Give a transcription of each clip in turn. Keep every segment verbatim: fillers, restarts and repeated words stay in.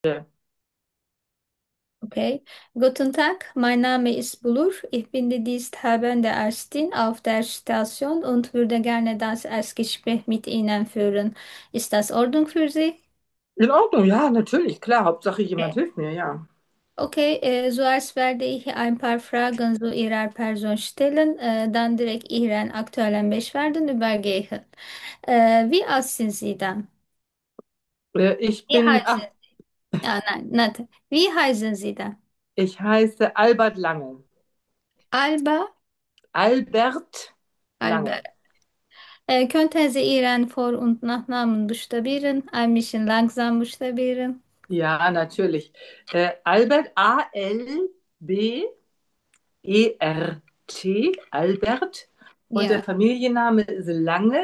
Ja. Okay. Guten Tag, mein Name ist Bulur. Ich bin die diensthabende Ärztin auf der Station und würde gerne das Erstgespräch mit Ihnen führen. Ist das Ordnung für Sie? In Ordnung, ja, natürlich, klar. Hauptsache jemand Okay. hilft mir, ja. Okay, äh, zuerst werde ich ein paar Fragen zu Ihrer Person stellen, äh, dann direkt Ihren aktuellen Beschwerden übergehen. Äh, wie alt sind Sie dann? Äh, Ich Wie bin, heißen ach, Sie? Ja, nein, nicht. Wie heißen Sie dann? ich heiße Albert Lange. Alba, Albert Albert. Lange. Äh, könnten Sie Ihren Vor- und Nachnamen buchstabieren? Ein bisschen langsam buchstabieren. Ja, natürlich. Äh, Albert, A L B E R T, Albert. Und der Ja. Familienname ist Lange,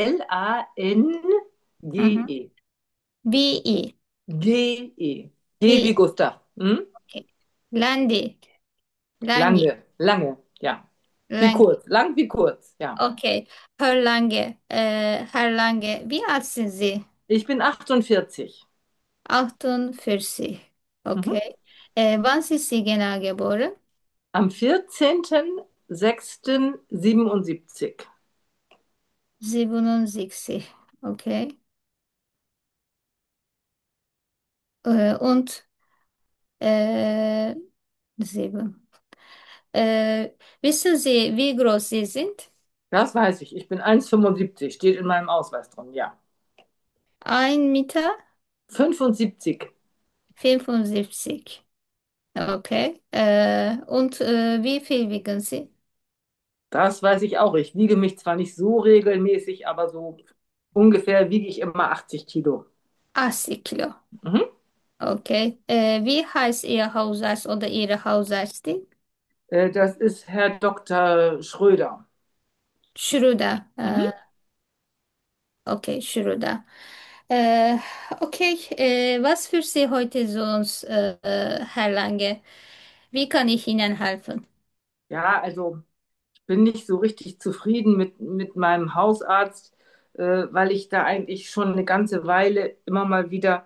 Mhm. L A N G E. Wie I. G-E. G G. wie Gustav. Hm? Okay. Landi. Lange. Lange, lange, ja. Wie Lange. kurz, lang wie kurz, ja. Okay. Herr Lange. Äh, Herr Lange. Wie alt sind Sie? Ich bin achtundvierzig. achtundvierzig. Mhm. Okay. Äh, wann sind Sie genau geboren? Am vierzehnten sechsten siebenundsiebzig. siebenundsiebzig. Okay. Äh, und äh, sieben. Äh, wissen Sie, wie groß Sie sind? Das weiß ich. Ich bin eins Komma fünfundsiebzig, steht in meinem Ausweis drin, ja. Ein Meter fünfundsiebzig. fünfundsiebzig. Okay. Äh, und äh, wie viel wiegen Sie? Das weiß ich auch. Ich wiege mich zwar nicht so regelmäßig, aber so ungefähr wiege ich immer achtzig Kilo. achtzig Kilo. Mhm. Okay. Äh, wie heißt Ihr Hausarzt oder Ihre Hausärztin? Äh, Das ist Herr Doktor Schröder. Schröder. Äh, Mhm. okay, Schröder. Äh, okay. Äh, was für Sie heute sonst, äh, äh, Herr Lange? Wie kann ich Ihnen helfen? Ja, also ich bin nicht so richtig zufrieden mit, mit meinem Hausarzt, äh, weil ich da eigentlich schon eine ganze Weile immer mal wieder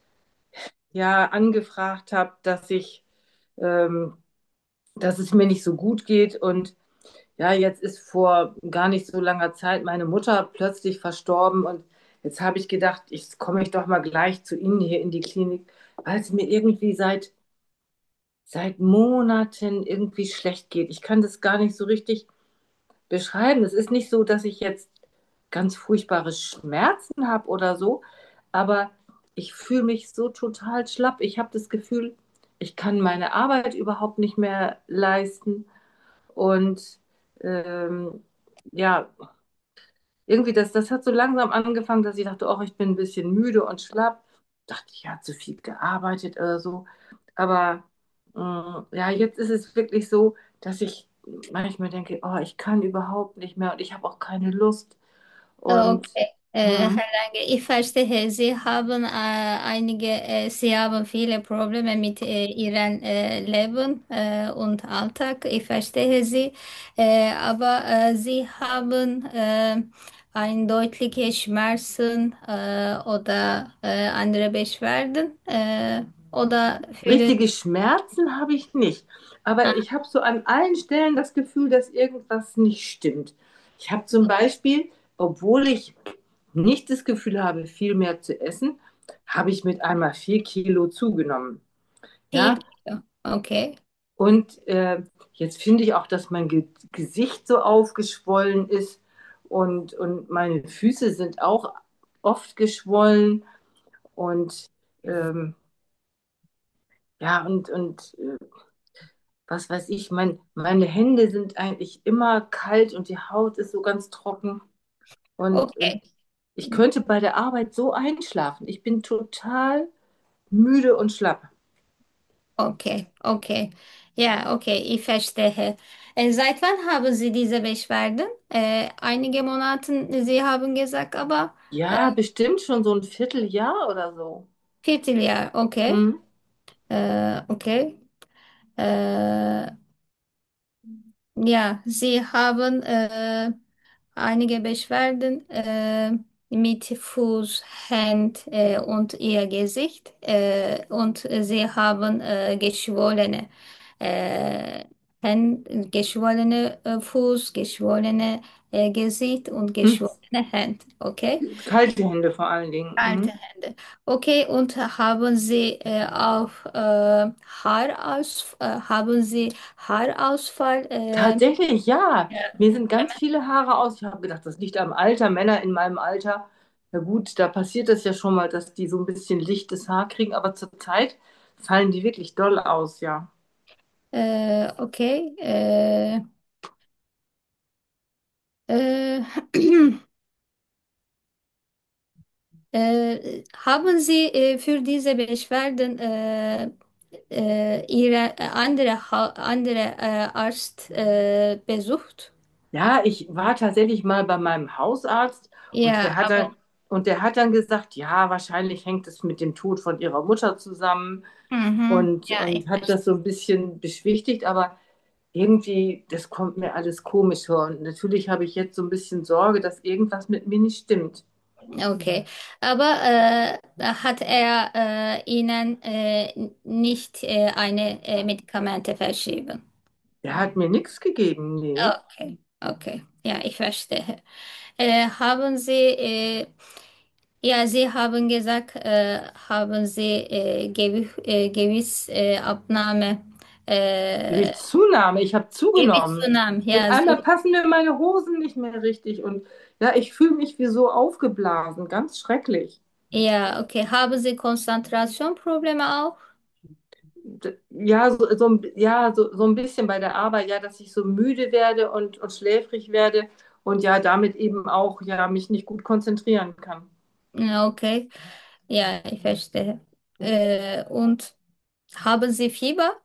ja angefragt habe, dass ich, ähm, dass es mir nicht so gut geht. Und ja, jetzt ist vor gar nicht so langer Zeit meine Mutter plötzlich verstorben. Und jetzt habe ich gedacht, ich komme ich doch mal gleich zu Ihnen hier in die Klinik, weil es mir irgendwie seit, seit Monaten irgendwie schlecht geht. Ich kann das gar nicht so richtig beschreiben. Es ist nicht so, dass ich jetzt ganz furchtbare Schmerzen habe oder so, aber ich fühle mich so total schlapp. Ich habe das Gefühl, ich kann meine Arbeit überhaupt nicht mehr leisten und ähm, ja, irgendwie das, das hat so langsam angefangen, dass ich dachte, oh, ich bin ein bisschen müde und schlapp. Dachte ich, ja, zu viel gearbeitet oder so. Aber mh, ja, jetzt ist es wirklich so, dass ich manchmal denke, oh, ich kann überhaupt nicht mehr und ich habe auch keine Lust. Und Okay, äh, Herr hm, Lange, ich verstehe, Sie haben äh, einige, äh, Sie haben viele Probleme mit äh, Ihrem äh, Leben äh, und Alltag. Ich verstehe Sie, äh, aber äh, Sie haben äh, ein deutliche Schmerzen äh, oder äh, andere Beschwerden äh, oder fühlen. richtige Schmerzen habe ich nicht. Aber Ah, ich habe so an allen Stellen das Gefühl, dass irgendwas nicht stimmt. Ich habe zum Beispiel, obwohl ich nicht das Gefühl habe, viel mehr zu essen, habe ich mit einmal vier Kilo zugenommen. vier Ja, Kilo. Okay, und äh, jetzt finde ich auch, dass mein Ge Gesicht so aufgeschwollen ist und, und meine Füße sind auch oft geschwollen und ähm, ja, und, und äh, was weiß ich, mein, meine Hände sind eigentlich immer kalt und die Haut ist so ganz trocken und, und okay. ich könnte bei der Arbeit so einschlafen. Ich bin total müde und schlapp. Okay, okay. Ja, okay, ich verstehe. Äh, seit wann haben Sie diese Beschwerden? Äh, einige Monate, Sie haben gesagt, aber äh, Ja, bestimmt schon so ein Vierteljahr oder so. Vierteljahr, okay. Hm. Äh, okay. Äh, ja, Sie haben äh, einige Beschwerden. Äh, mit Fuß, Hand äh, und ihr Gesicht äh, und sie haben äh, geschwollene äh, Hand, geschwollene äh, Fuß, geschwollene äh, Gesicht und Hm? geschwollene Hand. Okay? Kalte Hände vor allen Dingen. Kalte Mhm. Hände. Okay, und haben Sie äh, auch äh, Haaraus, äh, haben Sie Haarausfall? Äh, Tatsächlich, ja. ja. Mir sind ganz viele Haare aus. Ich habe gedacht, das liegt am Alter. Männer in meinem Alter, na gut, da passiert es ja schon mal, dass die so ein bisschen lichtes Haar kriegen, aber zurzeit fallen die wirklich doll aus, ja. Äh, okay. Äh, äh, äh, haben Sie äh, für diese Beschwerden äh, äh, Ihre äh, andere, Ha- andere äh, Arzt äh, besucht? Ja, ich war tatsächlich mal bei meinem Hausarzt und Ja, der hat aber dann, und der hat dann gesagt, ja, wahrscheinlich hängt es mit dem Tod von ihrer Mutter zusammen mhm, und, ja, ich und hat das verstehe. so ein bisschen beschwichtigt, aber irgendwie, das kommt mir alles komisch vor. Und natürlich habe ich jetzt so ein bisschen Sorge, dass irgendwas mit mir nicht stimmt. Okay, aber äh, hat er äh, Ihnen äh, nicht äh, eine äh, Medikamente verschrieben? Der hat mir nichts gegeben, nee. Okay, okay, ja, ich verstehe. Äh, haben Sie, äh, ja, Sie haben gesagt, äh, haben Sie äh, Gewi äh, Gewichtsabnahme, äh, Gewichtszunahme, ich habe zugenommen. Gewichtszunahme, Mit ja, einmal Sie, passen mir meine Hosen nicht mehr richtig und ja, ich fühle mich wie so aufgeblasen, ganz schrecklich. ja, okay, haben Sie Konzentrationprobleme auch? D- Ja, so, so, ein- ja so, so ein bisschen bei der Arbeit, ja, dass ich so müde werde und, und schläfrig werde und ja, damit eben auch ja, mich nicht gut konzentrieren kann. Ja, okay. Ja, ich verstehe. Äh, und haben Sie Fieber?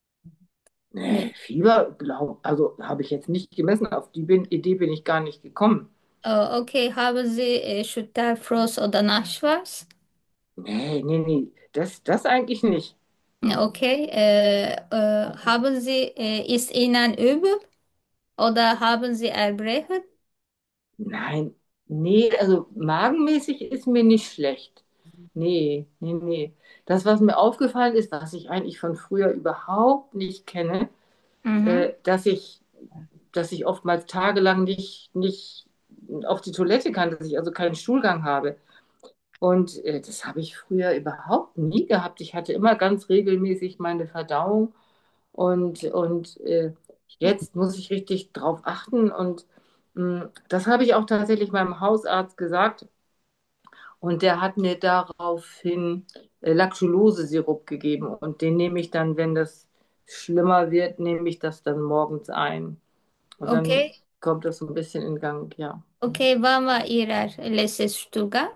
Nee, Nee. Fieber, glaub, also habe ich jetzt nicht gemessen, auf die bin, Idee bin ich gar nicht gekommen. Äh, okay, haben Sie äh, Schüttelfrost oder Nachtschweiß? Nee, nee, nee, das, das eigentlich nicht. Ja, okay. Äh, äh, haben Sie, äh, ist Ihnen übel oder haben Sie Erbrechen? Nein, nee, also magenmäßig ist mir nicht schlecht. Nee, nee, nee. Das, was mir aufgefallen ist, was ich eigentlich von früher überhaupt nicht kenne, Mhm. äh, dass ich, dass ich oftmals tagelang nicht, nicht auf die Toilette kann, dass ich also keinen Stuhlgang habe. Und äh, das habe ich früher überhaupt nie gehabt. Ich hatte immer ganz regelmäßig meine Verdauung und, und äh, jetzt muss ich richtig drauf achten. Und mh, das habe ich auch tatsächlich meinem Hausarzt gesagt. Und der hat mir daraufhin äh, Lactulose-Sirup gegeben. Und den nehme ich dann, wenn das schlimmer wird, nehme ich das dann morgens ein. Und dann Okay. kommt das so ein bisschen in Gang, ja. Okay, wann war Ihr letzter Stuhlgang?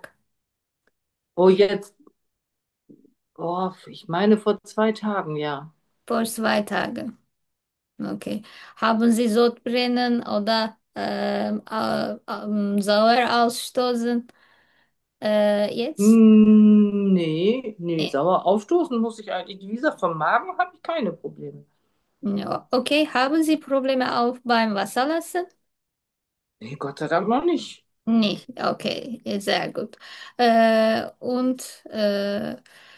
Oh, jetzt, oh, ich meine vor zwei Tagen, ja. Vor zwei Tagen. Okay. Haben Sie Sodbrennen oder ähm, äh, ähm, Sauer ausstoßen äh, jetzt? Hm, nee, nee, Nee. sauer aufstoßen muss ich eigentlich. Wie gesagt, vom Magen habe ich keine Probleme. Ja. Okay, haben Sie Probleme auch beim Wasserlassen? Nee, Gott sei Dank noch nicht. Nicht. Okay, sehr gut. Äh, und äh,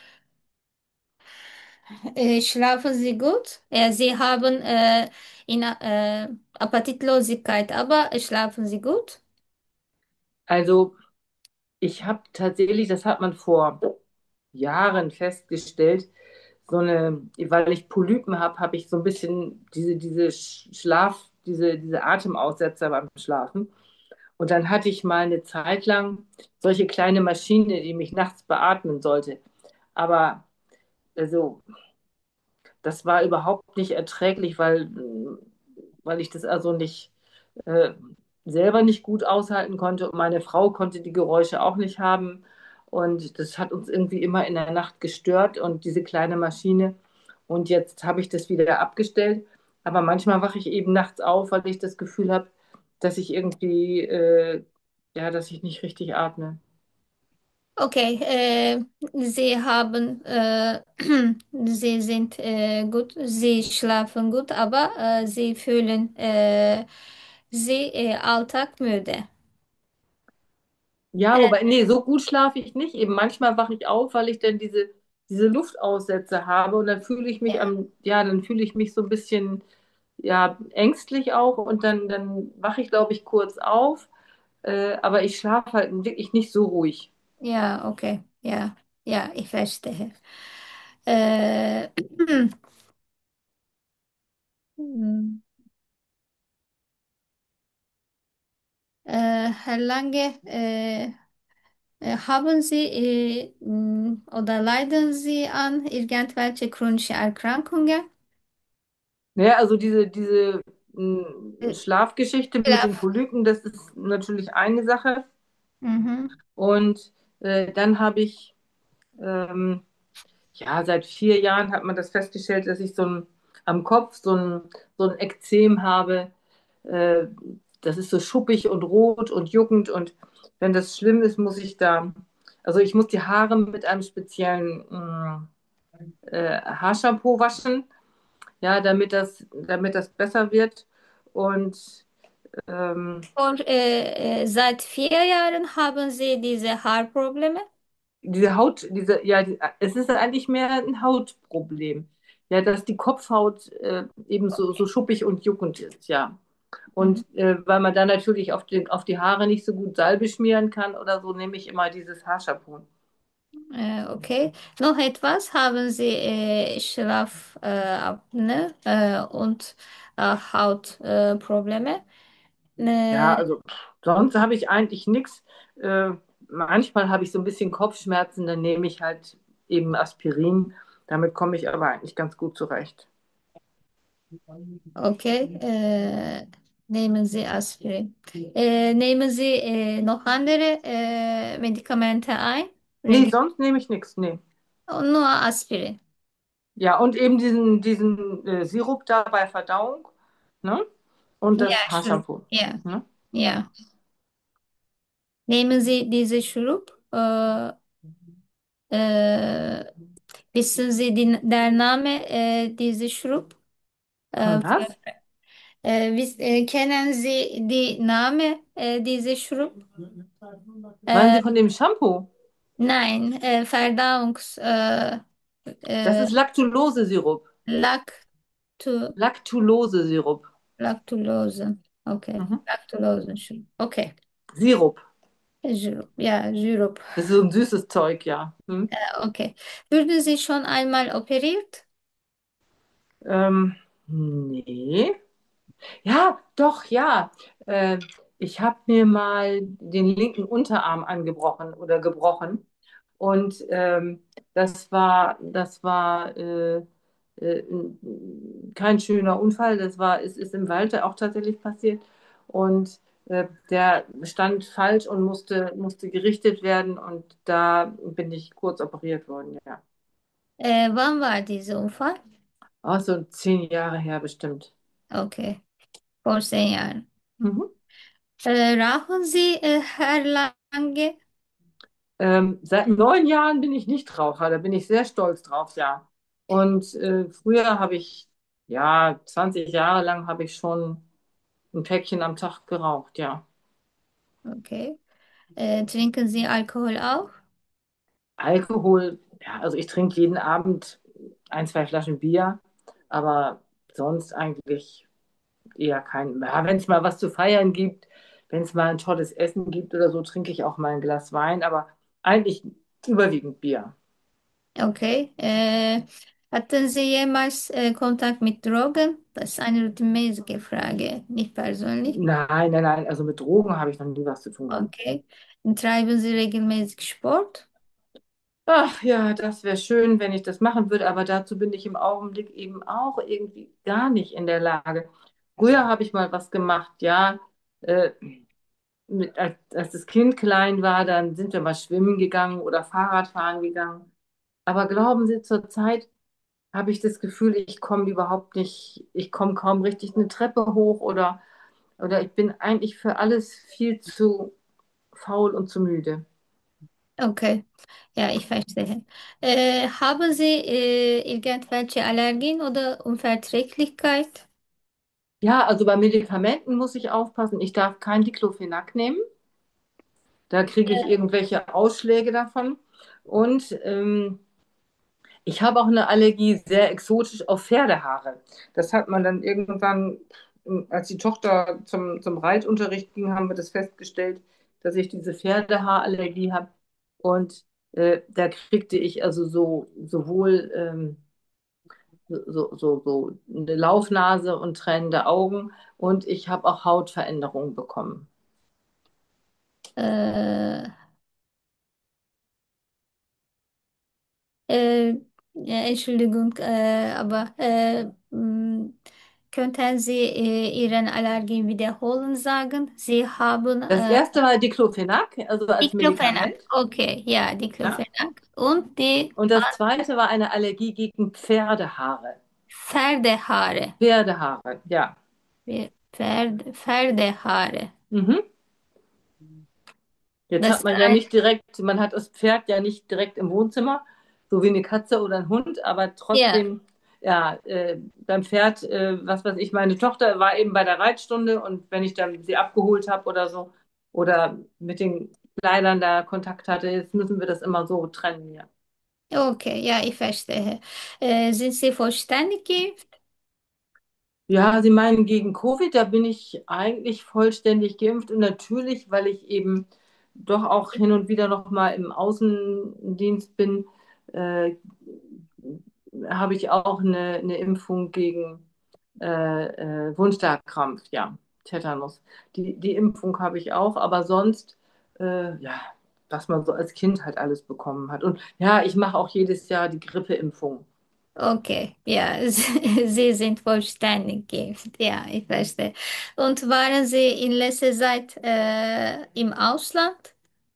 äh, schlafen Sie gut? Ja, Sie haben äh, in, äh, Appetitlosigkeit, aber schlafen Sie gut? Also, ich habe tatsächlich, das hat man vor Jahren festgestellt, so eine, weil ich Polypen habe, habe ich so ein bisschen diese, diese Sch- Schlaf, diese, diese Atemaussetzer beim Schlafen. Und dann hatte ich mal eine Zeit lang solche kleine Maschine, die mich nachts beatmen sollte. Aber also das war überhaupt nicht erträglich, weil, weil ich das also nicht äh, selber nicht gut aushalten konnte und meine Frau konnte die Geräusche auch nicht haben. Und das hat uns irgendwie immer in der Nacht gestört und diese kleine Maschine. Und jetzt habe ich das wieder abgestellt. Aber manchmal wache ich eben nachts auf, weil ich das Gefühl habe, dass ich irgendwie, äh, ja, dass ich nicht richtig atme. Okay, äh, Sie haben, äh, Sie sind äh, gut, Sie schlafen gut, aber äh, Sie fühlen äh, Sie äh, Alltag müde. Ja, wobei, nee, so gut schlafe ich nicht. Eben manchmal wache ich auf, weil ich dann diese, diese Luftaussätze habe und dann fühle ich mich Ja, am, ja, dann fühle ich mich so ein bisschen, ja, ängstlich auch und dann, dann wache ich, glaube ich, kurz auf, äh, aber ich schlafe halt wirklich nicht so ruhig. ja, okay. Ja, ja, ich verstehe. Äh, hm, äh, Herr Lange, äh, äh, haben Sie äh, mh, oder leiden Sie an irgendwelche chronische Erkrankungen? Naja, also diese, diese mh, Äh, Schlafgeschichte mit den Schlaf. Polypen, das ist natürlich eine Sache. Mhm. Und äh, dann habe ich, ähm, ja, seit vier Jahren hat man das festgestellt, dass ich so ein, am Kopf so ein, so ein Ekzem habe. Äh, Das ist so schuppig und rot und juckend. Und wenn das schlimm ist, muss ich da, also ich muss die Haare mit einem speziellen mh, äh, Haarshampoo waschen, ja, damit das, damit das besser wird. Und ähm, Vor, äh, äh, seit vier Jahren haben Sie diese Haarprobleme? diese Haut, diese, ja, die, es ist eigentlich mehr ein Hautproblem. Ja, dass die Kopfhaut äh, eben so, so schuppig und juckend ist, ja. Mhm. Und äh, weil man dann natürlich auf die, auf die Haare nicht so gut Salbe schmieren kann oder so, nehme ich immer dieses Haarshampoo. Äh, okay. Noch etwas? Haben Sie äh, Schlafapnoe äh, und äh, Hautprobleme? Äh, Probleme? Ja, Äh, also pff, sonst habe ich eigentlich nichts. Äh, manchmal habe ich so ein bisschen Kopfschmerzen, dann nehme ich halt eben Aspirin. Damit komme ich aber eigentlich ganz gut zurecht. okay. Äh, nehmen Sie Aspirin. Äh, nehmen Sie äh, noch andere äh, Medikamente ein? Nee, Regel sonst nehme ich nichts. Nee. und nur Aspirin. Ja, und eben diesen, diesen äh, Sirup da bei Verdauung, ne? Und Ja, das Schrupp. Haarshampoo. Ja, Ne? ja. Nehmen Sie diese Schrupp. Äh, äh, wissen Sie die, der Name äh, diese Schrupp? Von Äh, was? äh, wiss, äh, kennen Sie die Name äh, diese Schrupp? Meinen Äh, Sie von dem Shampoo? nein, äh, Verdauungs äh, Das äh, ist Lactulose-Sirup. Lactu Lactulose-Sirup. Laktulose. Okay, Mhm. Laktulose. Okay, Sirup. Sirup. Ja, Sirup. Das ist so ein süßes Zeug, ja. Hm? Okay. Wurden Sie schon einmal operiert? Ähm, nee. Ja, doch, ja. Äh, ich habe mir mal den linken Unterarm angebrochen oder gebrochen. Und ähm, das war, das war äh, äh, kein schöner Unfall. Das war, es ist im Wald auch tatsächlich passiert. Und äh, der stand falsch und musste, musste gerichtet werden. Und da bin ich kurz operiert worden, ja. Äh, wann war dieser Unfall? Auch so zehn Jahre her bestimmt. Okay, vor zehn Jahren. Mhm. Mhm. Äh, rauchen Sie, äh, Herr Lange? Ähm, seit neun Jahren bin ich Nichtraucher, da bin ich sehr stolz drauf, ja. Und äh, früher habe ich, ja, zwanzig Jahre lang habe ich schon ein Päckchen am Tag geraucht, ja. Okay. Äh, trinken Sie Alkohol auch? Alkohol, ja, also ich trinke jeden Abend ein, zwei Flaschen Bier, aber sonst eigentlich eher kein. Ja, wenn es mal was zu feiern gibt, wenn es mal ein tolles Essen gibt oder so, trinke ich auch mal ein Glas Wein, aber eigentlich überwiegend Bier. Okay. Äh, hatten Sie jemals äh, Kontakt mit Drogen? Das ist eine routinmäßige Frage, nicht persönlich. Nein, nein, nein, also mit Drogen habe ich noch nie was zu tun gehabt. Okay. Und treiben Sie regelmäßig Sport? Ach ja, das wäre schön, wenn ich das machen würde, aber dazu bin ich im Augenblick eben auch irgendwie gar nicht in der Lage. Früher habe ich mal was gemacht, ja. Äh, mit, als, als das Kind klein war, dann sind wir mal schwimmen gegangen oder Fahrradfahren gegangen. Aber glauben Sie, zurzeit habe ich das Gefühl, ich komme überhaupt nicht, ich komme kaum richtig eine Treppe hoch oder, oder ich bin eigentlich für alles viel zu faul und zu müde. Okay. Ja, ich verstehe. Äh, haben Sie äh, irgendwelche Allergien oder Unverträglichkeit? Ja, also bei Medikamenten muss ich aufpassen. Ich darf kein Diclofenac nehmen. Da kriege ich irgendwelche Ausschläge davon. Und ähm, ich habe auch eine Allergie sehr exotisch auf Pferdehaare. Das hat man dann irgendwann, als die Tochter zum, zum Reitunterricht ging, haben wir das festgestellt, dass ich diese Pferdehaarallergie habe. Und äh, da kriegte ich also so sowohl ähm, so, so, so eine Laufnase und tränende Augen und ich habe auch Hautveränderungen bekommen. Äh, äh, ja, Entschuldigung, äh, aber äh, mh, könnten Sie äh, Ihren Allergien wiederholen sagen? Sie haben Das äh, erste war Diclofenac, also als Diclofenac. Medikament. Okay, ja, Ja. Diclofenac. Und die Und das zweite war eine Allergie gegen Pferdehaare. Pferdehaare. Pferdehaare, ja. Pferde, Pferdehaare. Mhm. Jetzt Das hat man ja nicht direkt, man hat das Pferd ja nicht direkt im Wohnzimmer, so wie eine Katze oder ein Hund, aber ja, trotzdem, ja, äh, beim Pferd, äh, was weiß ich, meine Tochter war eben bei der Reitstunde und wenn ich dann sie abgeholt habe oder so oder mit den Kleidern da Kontakt hatte, jetzt müssen wir das immer so trennen, ja. okay, ja, ich verstehe. Äh, sind Sie vollständig geimpft? Ja, Sie meinen gegen Covid, da bin ich eigentlich vollständig geimpft und natürlich, weil ich eben doch auch hin und wieder noch mal im Außendienst bin, äh, habe ich auch eine, eine Impfung gegen äh, äh, Wundstarkrampf, ja, Tetanus. Die, die Impfung habe ich auch, aber sonst, äh, ja, was man so als Kind halt alles bekommen hat. Und ja, ich mache auch jedes Jahr die Grippeimpfung. Okay, ja, Sie sind vollständig geimpft. Ja, ich verstehe. Und waren Sie in letzter Zeit äh, im Ausland?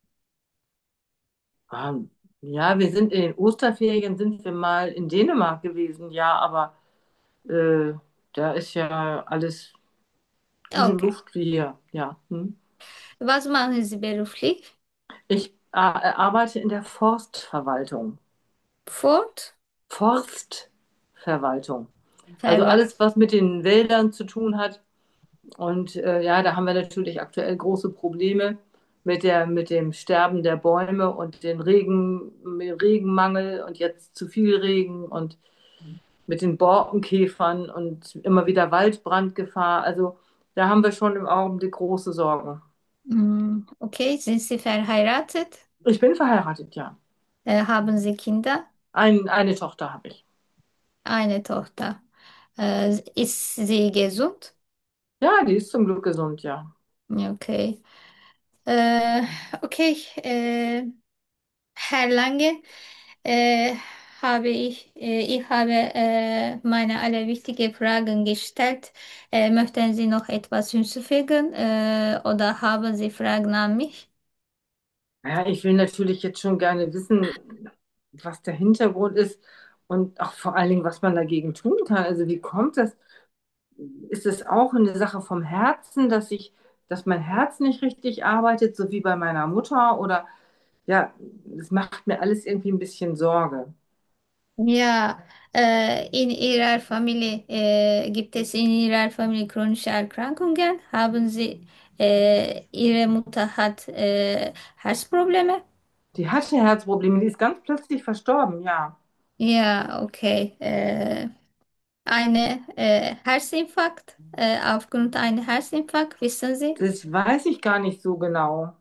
Ähm, ja, wir sind in den Osterferien, sind wir mal in Dänemark gewesen, ja, aber äh, da ist ja alles gute Okay. Luft wie hier, ja. Hm. Was machen Sie beruflich? Ich äh, arbeite in der Forstverwaltung. Fort? Forstverwaltung. Also Verwaltung. alles, was mit den Wäldern zu tun hat. Und äh, ja, da haben wir natürlich aktuell große Probleme mit der, mit dem Sterben der Bäume und den Regen, Regenmangel und jetzt zu viel Regen und mit den Borkenkäfern und immer wieder Waldbrandgefahr. Also da haben wir schon im Augenblick große Sorgen. Hm, okay, sind Sie verheiratet? Ich bin verheiratet, ja. Äh, haben Sie Kinder? Ein, eine Tochter habe ich. Eine Tochter. Äh, ist sie gesund? Ja, die ist zum Glück gesund, ja. Okay. Äh, okay, äh, Herr Lange, äh, habe ich, äh, ich habe äh, meine alle wichtigen Fragen gestellt. Äh, möchten Sie noch etwas hinzufügen äh, oder haben Sie Fragen an mich? Ja, ich will natürlich jetzt schon gerne wissen, was der Hintergrund ist und auch vor allen Dingen, was man dagegen tun kann. Also wie kommt das? Ist es auch eine Sache vom Herzen, dass ich, dass mein Herz nicht richtig arbeitet, so wie bei meiner Mutter? Oder ja, es macht mir alles irgendwie ein bisschen Sorge. Ja, äh, in Ihrer Familie, äh, gibt es in Ihrer Familie chronische Erkrankungen? Haben Sie, äh, Ihre Mutter hat äh, Herzprobleme? Die hatte Herzprobleme, die ist ganz plötzlich verstorben, ja. Ja, okay. Äh, eine äh, Herzinfarkt, äh, aufgrund eines Herzinfarkt, wissen Sie? Das weiß ich gar nicht so genau.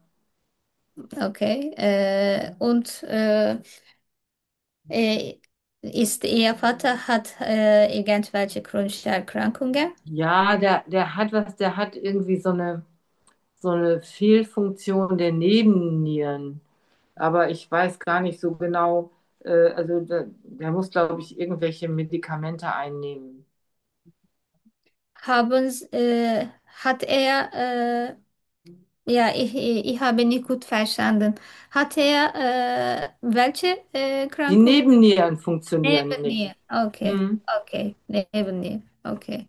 Okay. Äh, und äh, äh, ist Ihr Vater hat äh, irgendwelche chronische Erkrankungen? Ja, der, der hat was, der hat irgendwie so eine, so eine Fehlfunktion der Nebennieren. Aber ich weiß gar nicht so genau, äh, also der, der muss, glaube ich, irgendwelche Medikamente einnehmen. Haben, S- äh, hat er, äh, ja, ich, ich ich habe nicht gut verstanden. Hat er äh, welche äh, Die Krankheit? Nebennieren funktionieren nicht. Nebenniere. Okay, Hm. okay, Nebenniere. Okay.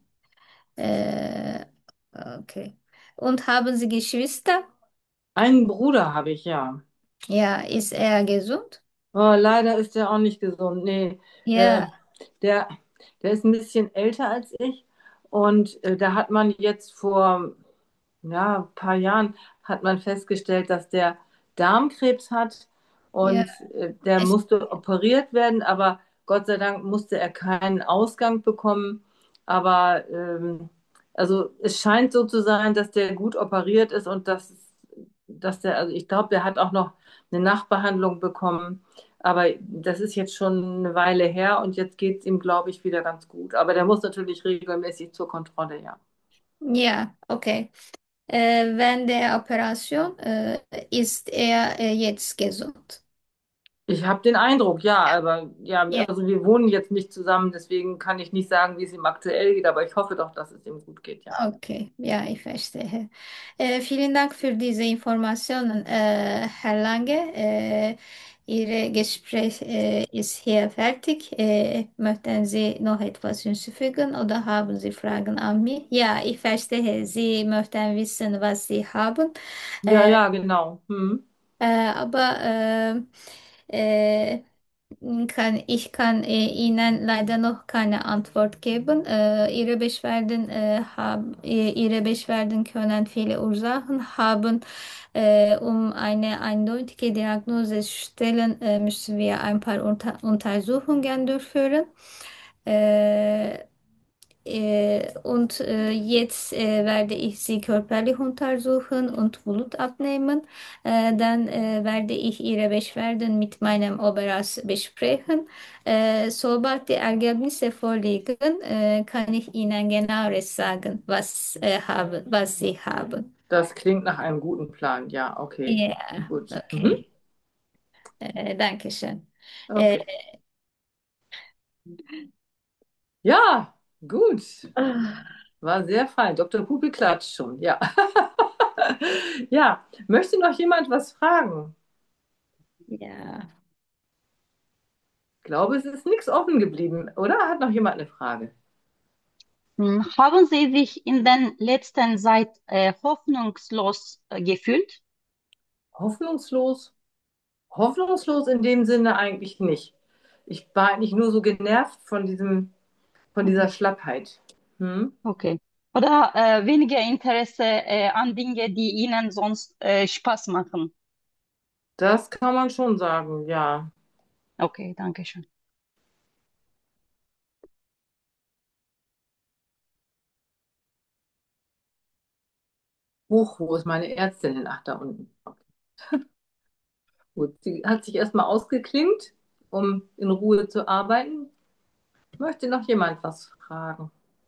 Äh, okay. Und haben Sie Geschwister? Einen Bruder habe ich, ja. Ja, ist er gesund? Oh, leider ist der auch nicht gesund. Nee, äh, Ja, der, der ist ein bisschen älter als ich. Und äh, da hat man jetzt vor ja, ein paar Jahren hat man festgestellt, dass der Darmkrebs hat Ja, und äh, der es, musste operiert werden, aber Gott sei Dank musste er keinen Ausgang bekommen. Aber ähm, also es scheint so zu sein, dass der gut operiert ist und dass, dass der, also ich glaube, der hat auch noch eine Nachbehandlung bekommen. Aber das ist jetzt schon eine Weile her und jetzt geht es ihm, glaube ich, wieder ganz gut. Aber der muss natürlich regelmäßig zur Kontrolle, ja. ja, okay. Äh, während der Operation äh, ist er äh, jetzt gesund. Ich habe den Eindruck, ja, aber ja, Ja, also wir wohnen jetzt nicht zusammen, deswegen kann ich nicht sagen, wie es ihm aktuell geht, aber ich hoffe doch, dass es ihm gut geht, ja. okay, ja, ich verstehe. Äh, vielen Dank für diese Informationen, äh, Herr Lange. Äh, Ihr Gespräch äh, ist hier fertig. Äh, möchten Sie noch etwas hinzufügen oder haben Sie Fragen an mich? Ja, ich verstehe. Sie möchten wissen, was Sie haben. Ja, Äh, ja, genau. Hm. äh, aber äh, äh, kann, ich kann äh, Ihnen leider noch keine Antwort geben. Äh, Ihre Beschwerden, äh, haben, äh, Ihre Beschwerden können viele Ursachen haben. Äh, um eine eindeutige Diagnose zu stellen, äh, müssen wir ein paar Unter Untersuchungen durchführen. Äh, äh, und äh, jetzt äh, werde ich Sie körperlich untersuchen und Blut abnehmen. Äh, dann äh, werde ich Ihre Beschwerden mit meinem Oberarzt besprechen. Äh, sobald die Ergebnisse vorliegen, äh, kann ich Ihnen genaueres sagen, was, äh, haben, was Sie haben. Das klingt nach einem guten Plan, ja, okay. Ja, Gut. Mhm. okay. Äh, danke schön. Äh, Okay. Ja, gut. War sehr fein. Doktor Pupi klatscht schon, ja. Ja, möchte noch jemand was fragen? ja. Ich glaube, es ist nichts offen geblieben, oder? Hat noch jemand eine Frage? Hm, Haben Sie sich in den letzten Zeit äh, hoffnungslos äh, gefühlt? Hoffnungslos? Hoffnungslos in dem Sinne eigentlich nicht. Ich war eigentlich nur so genervt von diesem, von Mhm. dieser Schlappheit. Hm? Okay. Oder äh, weniger Interesse äh, an Dinge, die Ihnen sonst äh, Spaß machen? Das kann man schon sagen, ja. Okay, danke schön. Huch, wo ist meine Ärztin denn? Ach, da unten. Okay. Gut, sie hat sich erstmal ausgeklinkt, um in Ruhe zu arbeiten. Möchte noch jemand was fragen?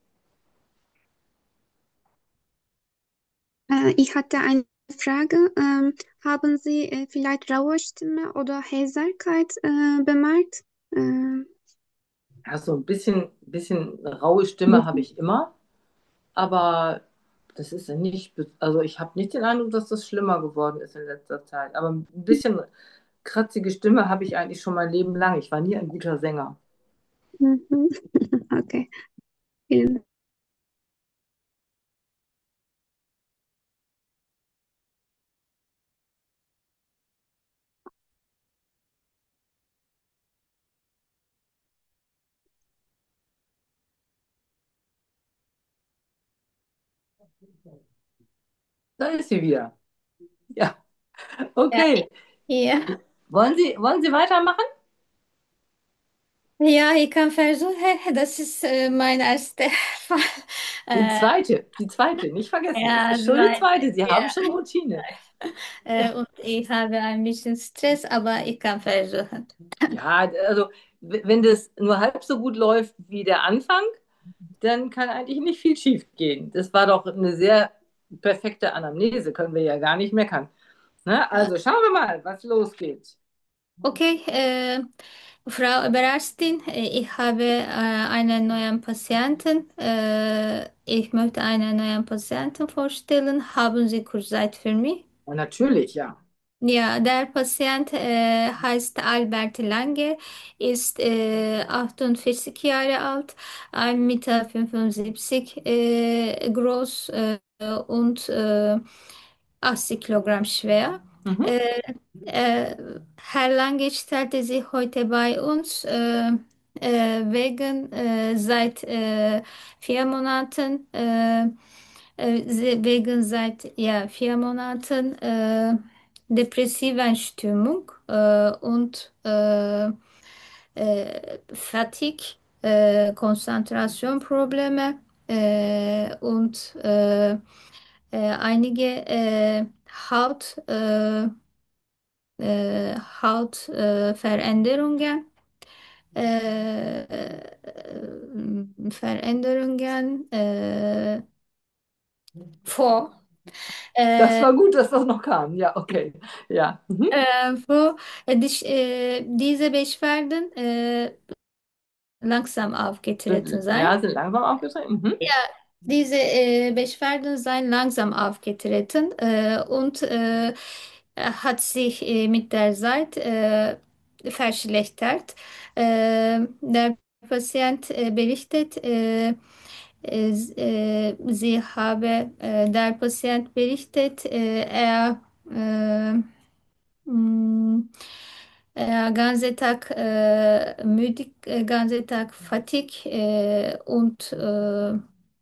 Äh, ich hatte eine Frage. Ähm, haben Sie äh, vielleicht raue Stimme oder Heiserkeit äh, bemerkt? Äh, Ja, so ein bisschen, bisschen raue Stimme habe mhm. ich immer, aber das ist ja nicht, also ich habe nicht den Eindruck, dass das schlimmer geworden ist in letzter Zeit. Aber ein bisschen kratzige Stimme habe ich eigentlich schon mein Leben lang. Ich war nie ein guter Sänger. Mhm. Okay. Vielen Dank. Da ist sie wieder. Ja, Ja, okay. ja. Wollen Sie, wollen Sie weitermachen? Ja, ich kann versuchen. Das ist äh, mein erster Fall. Die Äh, zweite, die zweite, nicht vergessen. Es ja, ist schon die zweite, zweite. Sie haben ja. schon Routine. Äh, und ich habe ein bisschen Stress, aber ich kann versuchen. Ja, also w- wenn das nur halb so gut läuft wie der Anfang, dann kann eigentlich nicht viel schief gehen. Das war doch eine sehr perfekte Anamnese, können wir ja gar nicht meckern. Ne? Also schauen wir mal, was losgeht. Okay, äh, Frau Ärztin, äh, ich habe äh, einen neuen Patienten. Äh, ich möchte einen neuen Patienten vorstellen. Haben Sie kurz Zeit für mich? Und natürlich, ja. Ja, der Patient äh, heißt Albert Lange, ist äh, achtundvierzig Jahre alt, ein Meter fünfundsiebzig äh, groß äh, und äh, achtzig Kilogramm schwer. Mhm. Äh, äh, Herr Lange stellte sich heute bei uns äh, äh, wegen äh, seit äh, vier Monaten, äh, äh, wegen seit ja, vier Monaten. Äh, depressiven Stimmung äh, und äh, äh, Fatigue, äh, Konzentrationprobleme äh, und äh, äh, einige äh, Haut, äh, äh, Hautveränderungen. Äh, äh, Veränderungen äh, vor. Das Äh, war gut, dass das noch kam. Ja, okay. Ja. Mhm. äh, vor äh, diş- äh, diese Beschwerden äh, langsam aufgetreten Sind, sein. ja, sind langsam aufgetreten. Mhm. Ja, diese äh, Beschwerden seien langsam aufgetreten äh, und äh, hat sich äh, mit der Zeit äh, verschlechtert. Äh, der Patient äh, berichtet, äh, äh, äh, sie habe, äh, der Patient berichtet, äh, er äh, mh, äh, ganze Tag äh, müde, äh, ganze Tag Fatigue äh, und äh,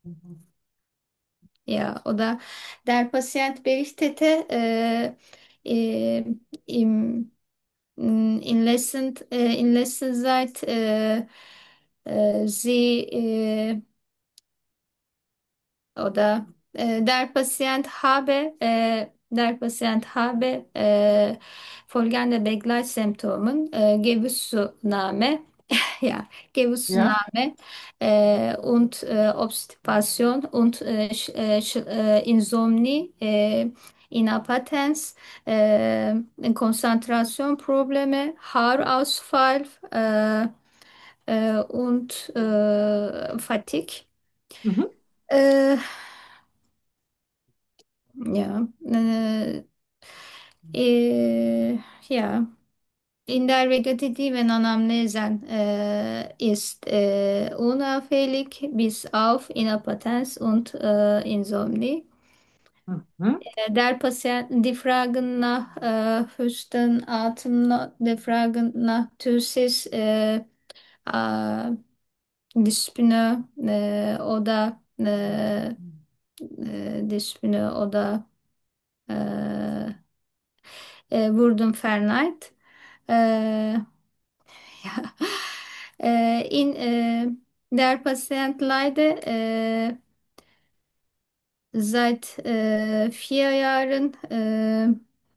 ja, oder der Patient berichtete, äh, äh, im, in letzter, äh, in letzter Zeit, äh, äh, sie äh, oder äh, der Patient habe, äh, der Patient habe äh, folgende Begleitsymptome, äh, Gewissename, ja, Ja. Gewissename äh, und äh, Obstipation und äh, Sch äh, Sch äh, Insomnie, äh, Inappetenz, äh, Konzentrationprobleme, Haarausfall äh, äh, und äh, Fatigue. Mhm. Äh, ja, äh, äh, ja. In der vegetativen Anamnesen äh, ist äh, unauffällig bis auf Inappetenz und äh, Insomnie. Mhm. Äh, Der Patient, die Fragen nach äh, Husten, Atem, die Fragen nach Türsis, äh, äh, Dyspnoe äh, oder äh, äh, Dyspnoe oder äh, äh, wurden verneint. Äh, Ja. Äh, in äh, der Patient leidet äh, seit äh, vier Jahren äh,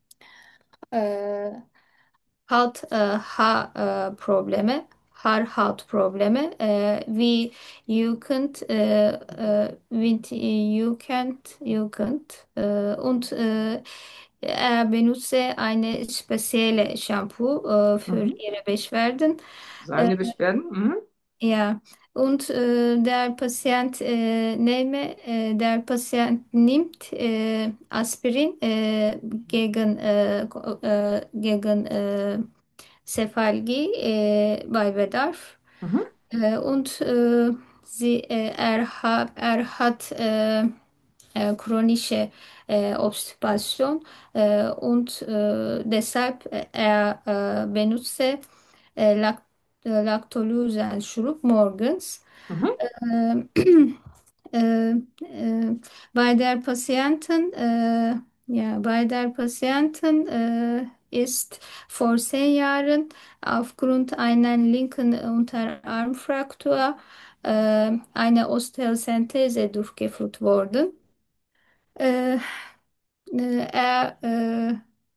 äh, Haut, äh, Haarprobleme, Haarhautprobleme, äh, wie Jugend, äh, äh, mit Jugend, Jugend äh, und äh, er benutze eine spezielle Shampoo äh, für Mhm. ihre Beschwerden. Äh, Seine Beschwerden. Mhm. Ja, und äh, der Patient äh, nehme, äh, der Patient nimmt äh, Aspirin äh, gegen, äh, ko- äh, gegen äh, Cephalgie äh, bei Bedarf. Mhm. Äh, und äh, sie, äh, er, ha, er hat äh, äh, chronische äh, Obstipation äh, und äh, deshalb äh, er äh, benutze äh, Lak äh, Laktolysenschrubb morgens. Mhm. Ähm, äh, äh, bei der Patienten, äh, ja, bei der Patienten äh, ist vor zehn Jahren aufgrund einer linken Unterarmfraktur äh, eine Osteosynthese durchgeführt worden. Äh, äh, er, äh,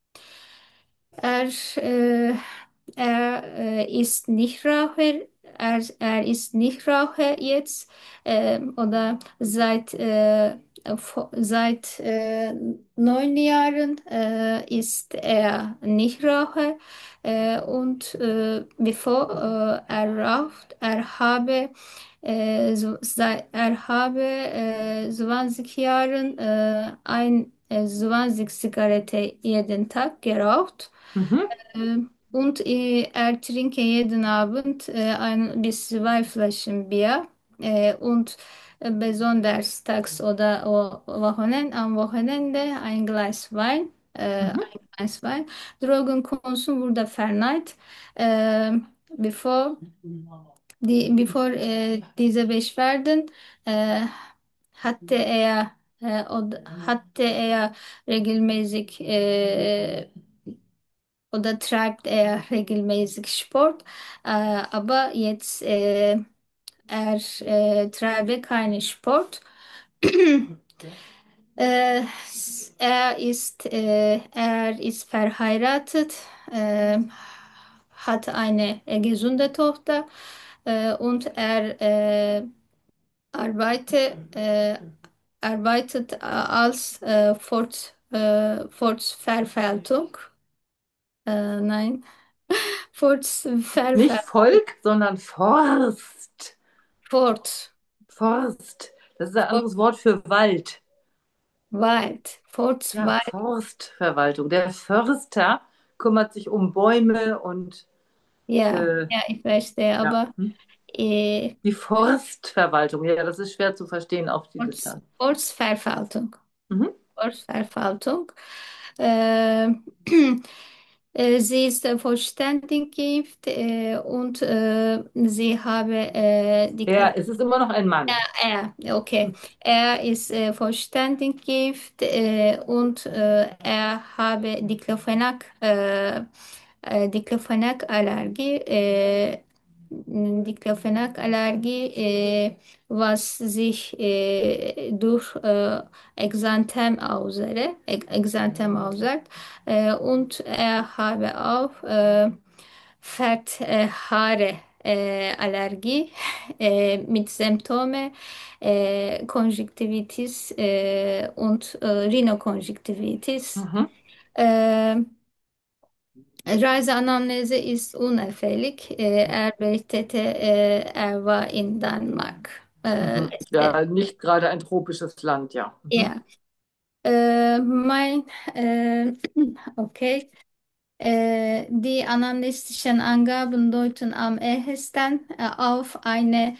er, äh, er äh, ist Nichtraucher, er, er ist Nichtraucher jetzt äh, oder seit, äh, vo- seit äh, neun Jahren äh, ist er Nichtraucher äh, und äh, bevor äh, er raucht, er habe äh, so, sei, er habe äh, zwanzig Jahren äh, ein, äh, zwanzig Zigarette jeden Tag geraucht. Mhm. Äh, und äh, er trinke jeden Abend äh, ein bis zwei Flaschen Bier äh, und äh, besonders tags oder o- Wochenende, am Wochenende ein Glas Wein. Äh, Mhm. ein Glas Wein. Drogenkonsum wurde verneint, äh, bevor, die, bevor äh, diese Beschwerden äh, hatte er Äh, und hatte er regelmäßig äh, oder treibt er regelmäßig Sport. Äh, aber jetzt äh, er äh, treibe keinen Sport. Äh, er ist, äh, er ist verheiratet, äh, hat eine äh, gesunde Tochter äh, und er äh, arbeite, äh, arbeitet äh, als äh, Fort, äh, Forstverwaltung. Äh, nein, Nicht Forstverwaltung. Volk, sondern Forst. Fort, Forst. Das ist ein anderes Wort für Wald. Forstwald, Ja, Forstwald. Forstverwaltung. Der Förster kümmert sich um Bäume und Ja, äh, ja, ich verstehe, ja. aber Hm? äh, Die Forstverwaltung. Ja, das ist schwer zu verstehen auf die Forst, Distanz. Forstverwaltung. Mhm. Ortsverwaltung. Äh, äh, sie ist äh, vollständig geimpft äh, und äh, sie habe äh, die Er, es ist immer noch ein ja, Mann. er, okay. Er ist äh, vollständig geimpft äh, und äh, er habe Diclofenac, äh, äh, Diclofenac-Allergie, äh, Diclofenac-Allergie, äh, was sich äh, durch äh, Exanthem ausere, Ex- Exanthem aussagt. Äh, und er habe auch äh, Fetthaare. Äh, Allergie äh, mit Symptome äh, Konjunktivitis äh, und äh, Rhinokonjunktivitis. Mhm. Äh, Reiseanamnese ist unauffällig. Äh, er berichtete, äh, er war in Dänemark. Äh, Mhm. Ja, nicht gerade ein tropisches Land, ja. Mhm. ja, äh, mein, äh, okay. Äh, die anamnestischen Angaben deuten am ehesten äh, auf eine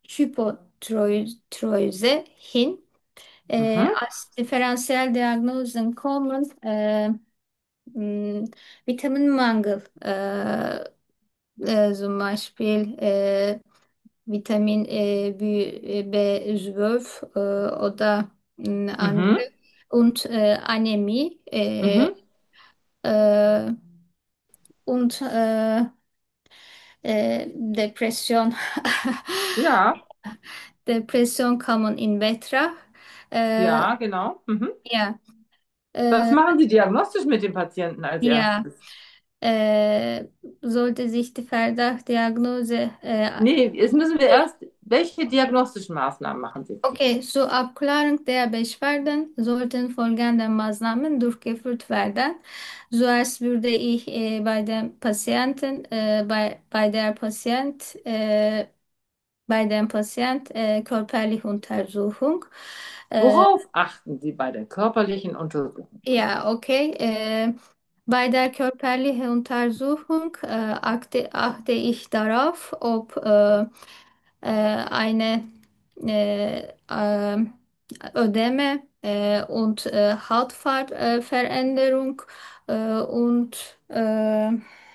Hypothroise hin. Äh, Mhm. als Differentialdiagnosen kommen äh, mh, Vitaminmangel, äh, äh, zum Beispiel äh, Vitamin äh, B, B zwölf äh, oder mh, Mhm. andere und äh, Anämie äh, Mhm. äh, und äh, äh, Depression. Ja, Depression kommen in Betracht. Äh, ja, genau. Mhm. ja, Was äh, machen Sie diagnostisch mit dem Patienten als ja, erstes? äh, sollte sich die Verdachtdiagnose, äh, Nee, jetzt müssen wir erst, welche diagnostischen Maßnahmen machen Sie? okay, zur Abklärung der Beschwerden sollten folgende Maßnahmen durchgeführt werden. Zuerst würde ich äh, bei dem Patienten, äh, bei, bei der Patient, äh, bei dem Patient äh, körperliche Untersuchung. Äh, Worauf achten Sie bei der körperlichen Untersuchung? ja, okay. Äh, bei der körperlichen Untersuchung äh, achte, achte ich darauf, ob äh, äh, eine äh, äh, Ödeme äh, und äh, Hautfarbveränderung äh, und äh,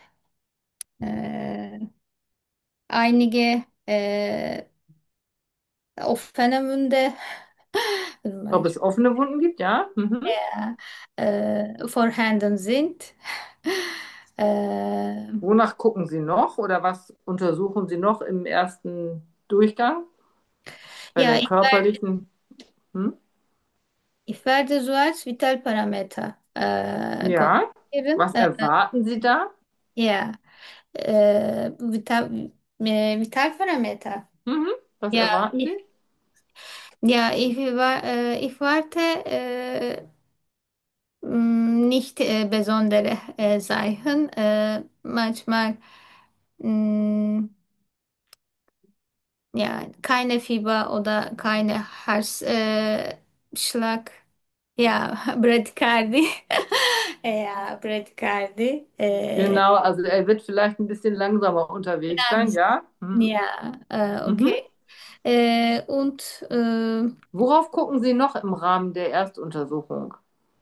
äh, einige äh, offene Wunde. Zum Ob Beispiel es offene Wunden gibt? Ja. Mhm. äh, vorhanden sind. Äh, Wonach gucken Sie noch oder was untersuchen Sie noch im ersten Durchgang bei ja, der ich, wer- körperlichen? Hm? ich werde so als Vitalparameter äh, Ja. kontaktieren. Was Äh, erwarten Sie da? ja, äh, Vital, äh, Vitalparameter. Mhm. Was Ja, erwarten ich, Sie? ja, ich, wa- äh, ich warte äh, mh, nicht äh, besondere äh, Zeichen. Äh, manchmal mh, ja, keine Fieber oder keine Herzschlag. Äh, Schlag. Ja, Bradykardi. Ja, Bradykardi. Äh, Genau, also er wird vielleicht ein bisschen langsamer unterwegs sein, ganz, ja? Mhm. ja, äh, Mhm. okay. Äh, und äh, Worauf gucken Sie noch im Rahmen der Erstuntersuchung?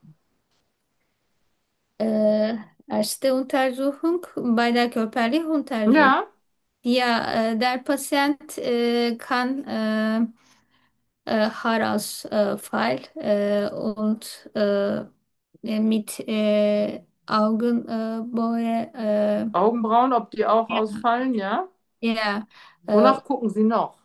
äh, erste Untersuchung bei der körperlichen Untersuchung. Ja. Ja, äh, der Patient äh, kann äh, äh, Haarausfall äh, und äh, mit äh, Augenbraue. Äh, Augenbrauen, ob die auch ja, ausfallen, ja? ja, äh, Wonach gucken Sie noch?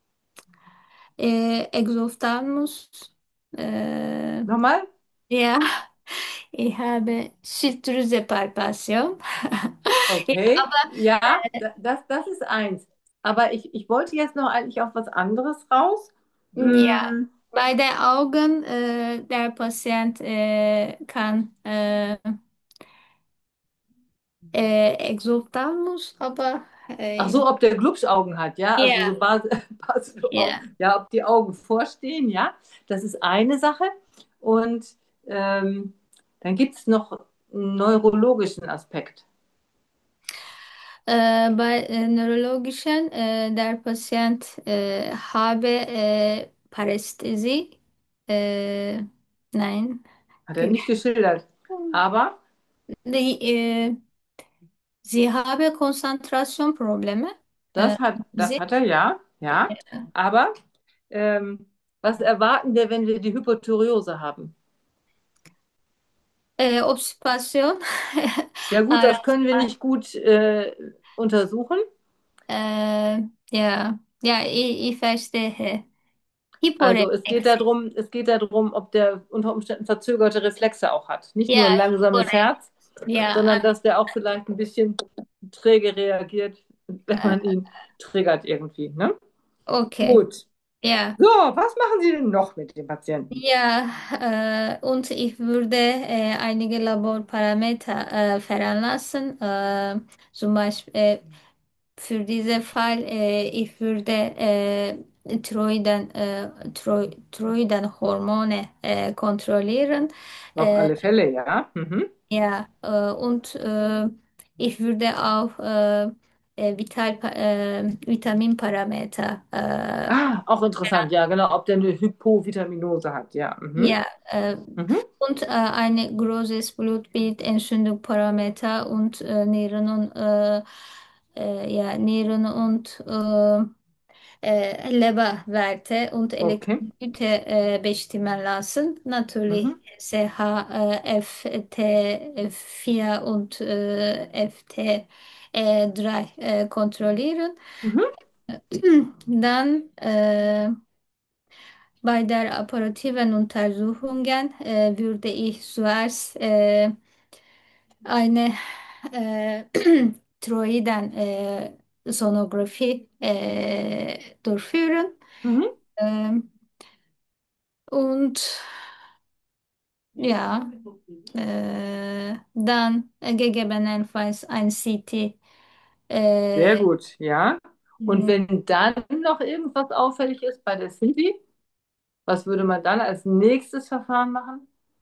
äh, Exophthalmus. Äh, Nochmal? ja, ich habe Schilddrüsepalpation. Ja, Okay, aber ja, da- das, das ist eins. Aber ich, ich wollte jetzt noch eigentlich auf was anderes raus. ja, Mm, bei den Augen, äh, der Patient äh, kann äh, äh, Exophthalmus, aber ach äh, so, ob der Glupschaugen hat, ja, also so ja, Bas Basel-Augen. ja. Ja, ob die Augen vorstehen, ja, das ist eine Sache. Und ähm, dann gibt es noch einen neurologischen Aspekt. Äh, bei äh, neurologischen, äh, der Patient äh, habe äh, Parästhesie. Äh, nein. Hat er nicht geschildert. Aber Die, äh, sie habe Konzentrationprobleme. Äh, das hat, das sie, hat er ja, ja. Aber ähm, was erwarten wir, wenn wir die Hypothyreose haben? äh, Obstipation. Ja gut, das können wir nicht gut äh, untersuchen. Äh, ja, ja, ich, ich verstehe. Also es geht Hyporeflex. darum, es geht darum, ob der unter Umständen verzögerte Reflexe auch hat. Nicht nur Ja, ein langsames Hyporeflex. Herz, Ja, sondern dass der auch vielleicht ein bisschen träge reagiert, wenn äh, man ihn triggert irgendwie. Ne? okay. Gut. Ja. So, was machen Sie denn noch mit dem Patienten? Ja, äh, und ich würde äh, einige Laborparameter äh, veranlassen. Äh, zum Beispiel äh, für diesen Fall, äh, ich würde äh, Thyroiden, äh, Thyro- Thyroidenhormone äh, kontrollieren. Auf Äh, alle Fälle, ja. Mhm. ja, äh, und äh, ich würde auch äh, äh, Vital, äh, Vitaminparameter äh, Ah, auch interessant, ja, genau, ob der eine Hypovitaminose hat, ja. Mhm. ja, äh, Mhm. und äh, ein großes Blutbild, Entzündungsparameter und äh, Nieren und äh, äh, ja, Nieren und äh, äh, Leberwerte und Okay. Elektrolyte äh, bestimmen lassen. Natürlich Mhm. C H, äh, F T vier und äh, F T drei äh, kontrollieren. Mhm. Dann äh, bei der operativen Untersuchungen äh, würde ich zuerst äh, eine äh, Thyroiden äh, Sonographie äh, durchführen. Mhm. Ähm, und ja, äh, dann äh, gegebenenfalls ein C T. Sehr Äh, gut, ja. Und wenn dann noch irgendwas auffällig ist bei der Cindy, was würde man dann als nächstes Verfahren machen?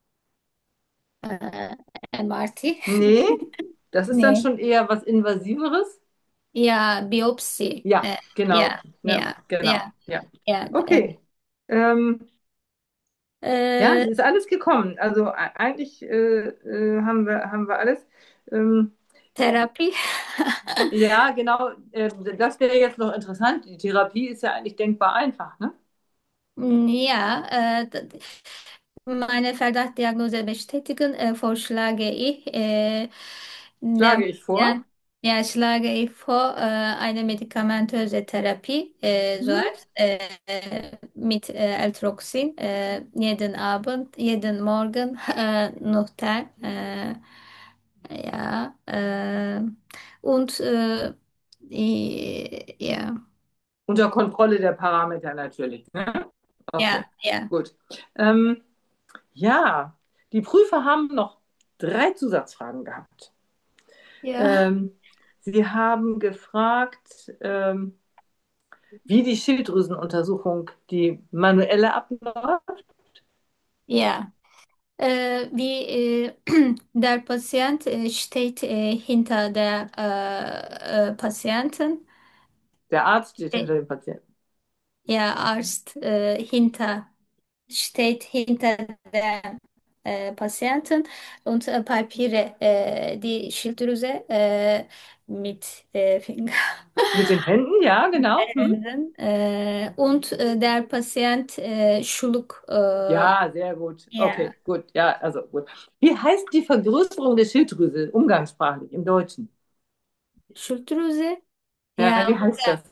äh, M R T. Nee, das ist dann Nee. schon eher was Invasiveres. Ja, Biopsie. Ja, Äh, genau. ja, Ja, ja, ja, genau. Ja. ja. Äh, Okay. Ähm, ja, äh, ist alles gekommen. Also e- eigentlich äh, äh, haben wir, haben wir alles. Ähm, Therapie. ja, genau. Äh, das wäre jetzt noch interessant. Die Therapie ist ja eigentlich denkbar einfach, ne? Ja, äh, d- meine Verdachtdiagnose bestätigen, äh, vorschlage ich, äh, dem Schlage ich vor. Patienten, ja, schlage ich vor, äh, eine medikamentöse Therapie, äh, so Mhm. als, äh, mit äh, Eltroxin, äh, jeden Abend, jeden Morgen, äh, noctern, äh, ja, äh, und äh, i- ja, Unter Kontrolle der Parameter natürlich, ne? Okay, ja, ja, gut. Ähm, ja, die Prüfer haben noch drei Zusatzfragen gehabt. ja, Ähm, Sie haben gefragt, ähm, wie die Schilddrüsenuntersuchung, die manuelle abläuft. ja. Äh, wie äh, der Patient äh, steht äh, hinter der äh, äh, Patienten, Der Arzt steht äh, hinter dem Patienten. ja, Arzt äh, hinter steht hinter der äh, Patienten und äh, palpiere äh, die Schilddrüse äh, mit äh, Finger. Mit den Händen, ja, genau. Hm? Händen, äh, und äh, der Patient äh, Schluck, äh, Ja, sehr gut. ja, Okay, gut. Ja, also gut. Wie heißt die Vergrößerung der Schilddrüse umgangssprachlich im Deutschen? Schilddrüse, Ja, ja, wie heißt das?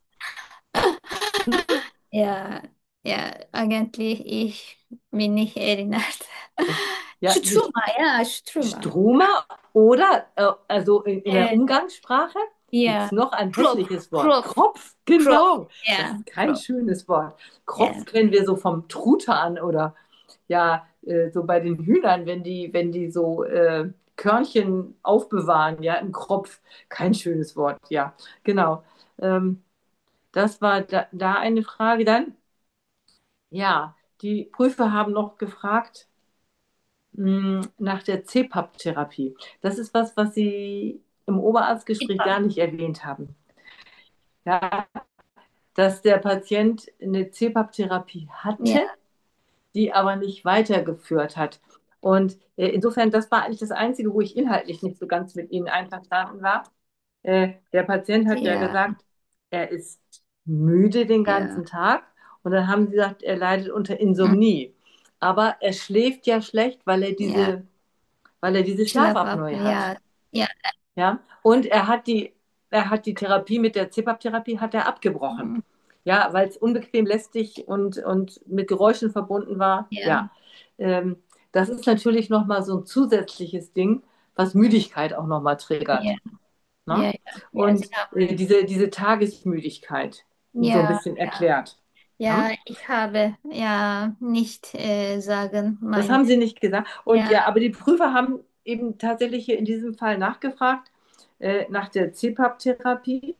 ja, ja, eigentlich ich bin nicht erinnert. Ja, die Struma, ja, Struma. Struma oder, äh, also in, in der Äh, Umgangssprache gibt es ja, noch ein Kropf, hässliches Wort. Kropf, Kropf, Kropf, genau. Das ja, ist kein Kropf, schönes Wort. ja, Kropf kennen wir so vom Truthahn oder ja, äh, so bei den Hühnern, wenn die, wenn die so äh, Körnchen aufbewahren, ja, im Kropf. Kein schönes Wort, ja, genau. Ähm, das war da, da eine Frage. Dann, ja, die Prüfer haben noch gefragt, mh, nach der C PAP-Therapie. Das ist was, was Sie im Oberarztgespräch gar nicht erwähnt haben. Ja, dass der Patient eine C PAP-Therapie ja, hatte, die aber nicht weitergeführt hat. Und äh, insofern, das war eigentlich das Einzige, wo ich inhaltlich nicht so ganz mit Ihnen einverstanden war. Äh, der Patient hat ja ja, gesagt, er ist müde den ja, ganzen Tag und dann haben sie gesagt, er leidet unter hm, Insomnie. Aber er schläft ja schlecht, weil er ja, diese, weil er diese Schlafapnoe Schlafapnoe, hat. ja, ja, Ja, und er hat die, er hat die Therapie mit der C PAP-Therapie hat er abgebrochen. hm, Ja, weil es unbequem, lästig und, und mit Geräuschen verbunden war. ja, Ja, ähm, das ist natürlich nochmal so ein zusätzliches Ding, was Müdigkeit auch nochmal ja, triggert. Ne? ja, ja, ja, Sie Und haben, äh, diese, diese Tagesmüdigkeit so ein ja, bisschen ja, erklärt. Ne? ja, ich habe ja nicht äh, sagen, Das meine, haben sie nicht gesagt. Und ja, ja, aber die Prüfer haben eben tatsächlich hier in diesem Fall nachgefragt äh, nach der C PAP-Therapie.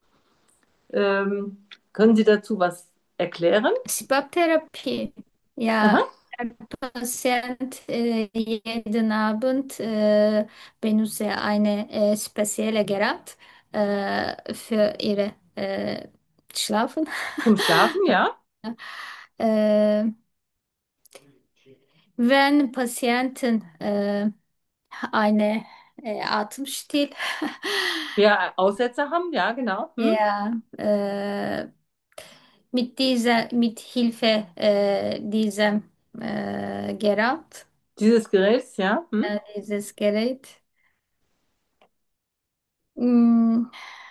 Ähm, können Sie dazu was erklären? Sipap-Therapie, ja, Aha. Patient äh, jeden Abend äh, benutze eine äh, spezielle Gerät äh, für ihre äh, Schlafen. Zum Schlafen, ja. Äh, wenn Patienten äh, eine äh, Atemstill, Ja, Aussätze haben, ja, genau. Hm? ja, äh, mit dieser, mit Hilfe äh, diesem äh, Gerät, Dieses Gerät, ja. Hm? äh, dieses Gerät, mh,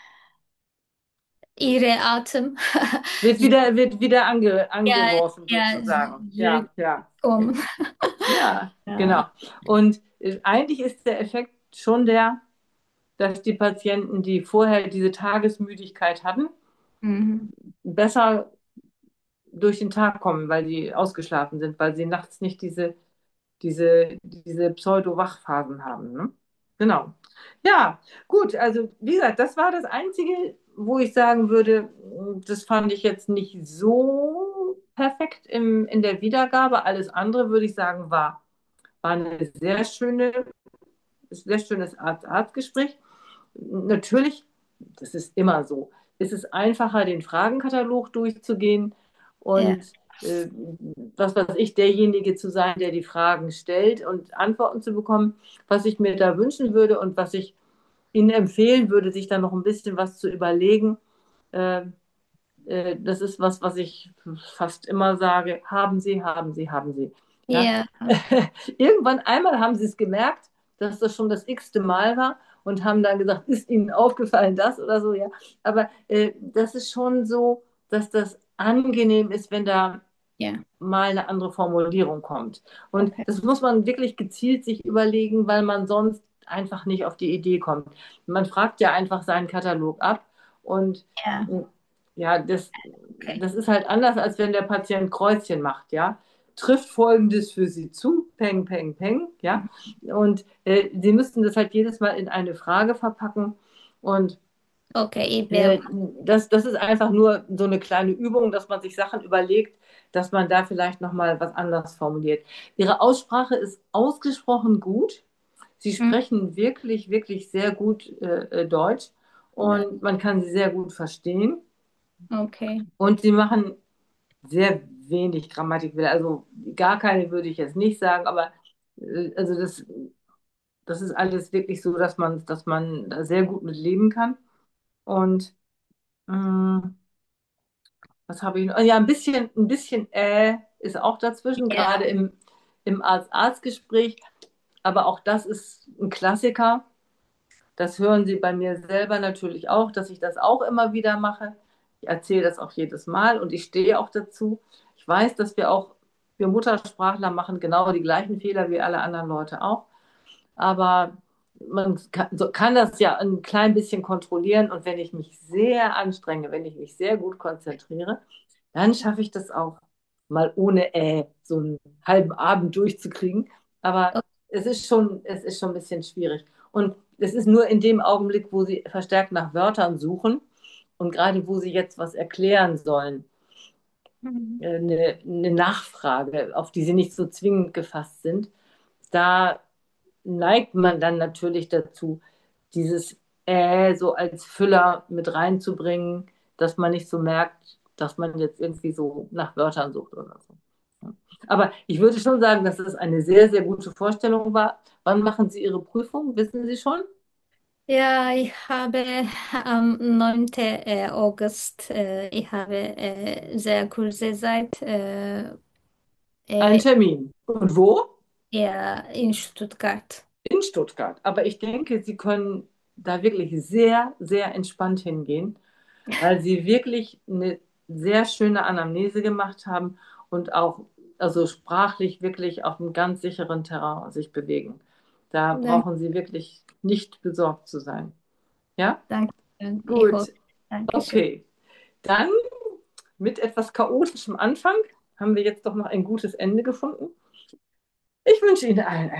ihre Atem Wird wieder, wird wieder ange, ja, angeworfen, ja, sozusagen. Ja, ja. zurückkommen. Ja, Ja. genau. Und äh, eigentlich ist der Effekt schon der, dass die Patienten, die vorher diese Tagesmüdigkeit hatten, Mhm. besser durch den Tag kommen, weil sie ausgeschlafen sind, weil sie nachts nicht diese, diese, diese Pseudo-Wachphasen haben. Ne? Genau. Ja, gut, also wie gesagt, das war das Einzige, wo ich sagen würde, das fand ich jetzt nicht so perfekt im, in der Wiedergabe. Alles andere, würde ich sagen, war, war eine sehr schöne, sehr schönes Arzt-Arzt-Gespräch. Natürlich, das ist immer so, ist es einfacher, den Fragenkatalog durchzugehen Ja, und äh, was weiß ich, derjenige zu sein, der die Fragen stellt und Antworten zu bekommen. Was ich mir da wünschen würde und was ich Ihnen empfehlen würde, sich da noch ein bisschen was zu überlegen. Äh, äh, das ist was, was ich fast immer sage, haben Sie, haben Sie, haben Sie. Ja? ja, Irgendwann einmal haben Sie es gemerkt, dass das schon das x-te Mal war und haben dann gesagt, ist Ihnen aufgefallen das oder so, ja. Aber äh, das ist schon so, dass das angenehm ist, wenn da ja, mal eine andere Formulierung kommt. Und okay. das muss man wirklich gezielt sich überlegen, weil man sonst einfach nicht auf die Idee kommt. Man fragt ja einfach seinen Katalog ab und Ja, ja, das, okay. das ist halt anders, als wenn der Patient Kreuzchen macht, ja. Trifft Folgendes für Sie zu, peng, peng, peng, ja. Und äh, Sie müssten das halt jedes Mal in eine Frage verpacken und Okay, ich werde, äh, das, das ist einfach nur so eine kleine Übung, dass man sich Sachen überlegt, dass man da vielleicht nochmal was anderes formuliert. Ihre Aussprache ist ausgesprochen gut. Sie hm, sprechen wirklich, wirklich sehr gut äh, äh, Deutsch da- und man kann sie sehr gut verstehen. okay, Und sie machen sehr wenig Grammatikfehler. Also gar keine würde ich jetzt nicht sagen, aber Äh, Also das, das ist alles wirklich so, dass man, dass man da sehr gut mit leben kann. Und mh, was habe ich noch? Ja, ein bisschen, ein bisschen äh ist auch dazwischen, gerade Ja, im, im Arzt-Arzt-Gespräch. Aber auch das ist ein Klassiker. Das hören Sie bei mir selber natürlich auch, dass ich das auch immer wieder mache. Ich erzähle das auch jedes Mal und ich stehe auch dazu. Ich weiß, dass wir auch, wir Muttersprachler machen genau die gleichen Fehler wie alle anderen Leute auch. Aber man kann, so kann das ja ein klein bisschen kontrollieren. Und wenn ich mich sehr anstrenge, wenn ich mich sehr gut konzentriere, dann schaffe ich das auch mal ohne äh, so einen halben Abend durchzukriegen. Aber es ist schon, es ist schon ein bisschen schwierig. Und es ist nur in dem Augenblick, wo sie verstärkt nach Wörtern suchen und gerade wo sie jetzt was erklären sollen, okay. äh, eine, eine Nachfrage, auf die sie nicht so zwingend gefasst sind, da neigt man dann natürlich dazu, dieses äh so als Füller mit reinzubringen, dass man nicht so merkt, dass man jetzt irgendwie so nach Wörtern sucht oder so. Ja. Aber ich würde schon sagen, dass es eine sehr, sehr gute Vorstellung war. Wann machen Sie Ihre Prüfung? Wissen Sie schon? Ja, ich habe am neunten äh, August, äh, ich habe äh, sehr kurze Zeit äh, Ein äh, Termin. Und wo? ja, in Stuttgart. In Stuttgart. Aber ich denke, Sie können da wirklich sehr, sehr entspannt hingehen, weil sie wirklich eine sehr schöne Anamnese gemacht haben und auch also sprachlich wirklich auf einem ganz sicheren Terrain sich bewegen. Da Dank, brauchen Sie wirklich nicht besorgt zu sein. Ja? danke schön. Ich hoffe, Gut, Dankeschön. okay. Dann mit etwas chaotischem Anfang haben wir jetzt doch noch ein gutes Ende gefunden. Ich wünsche Ihnen allen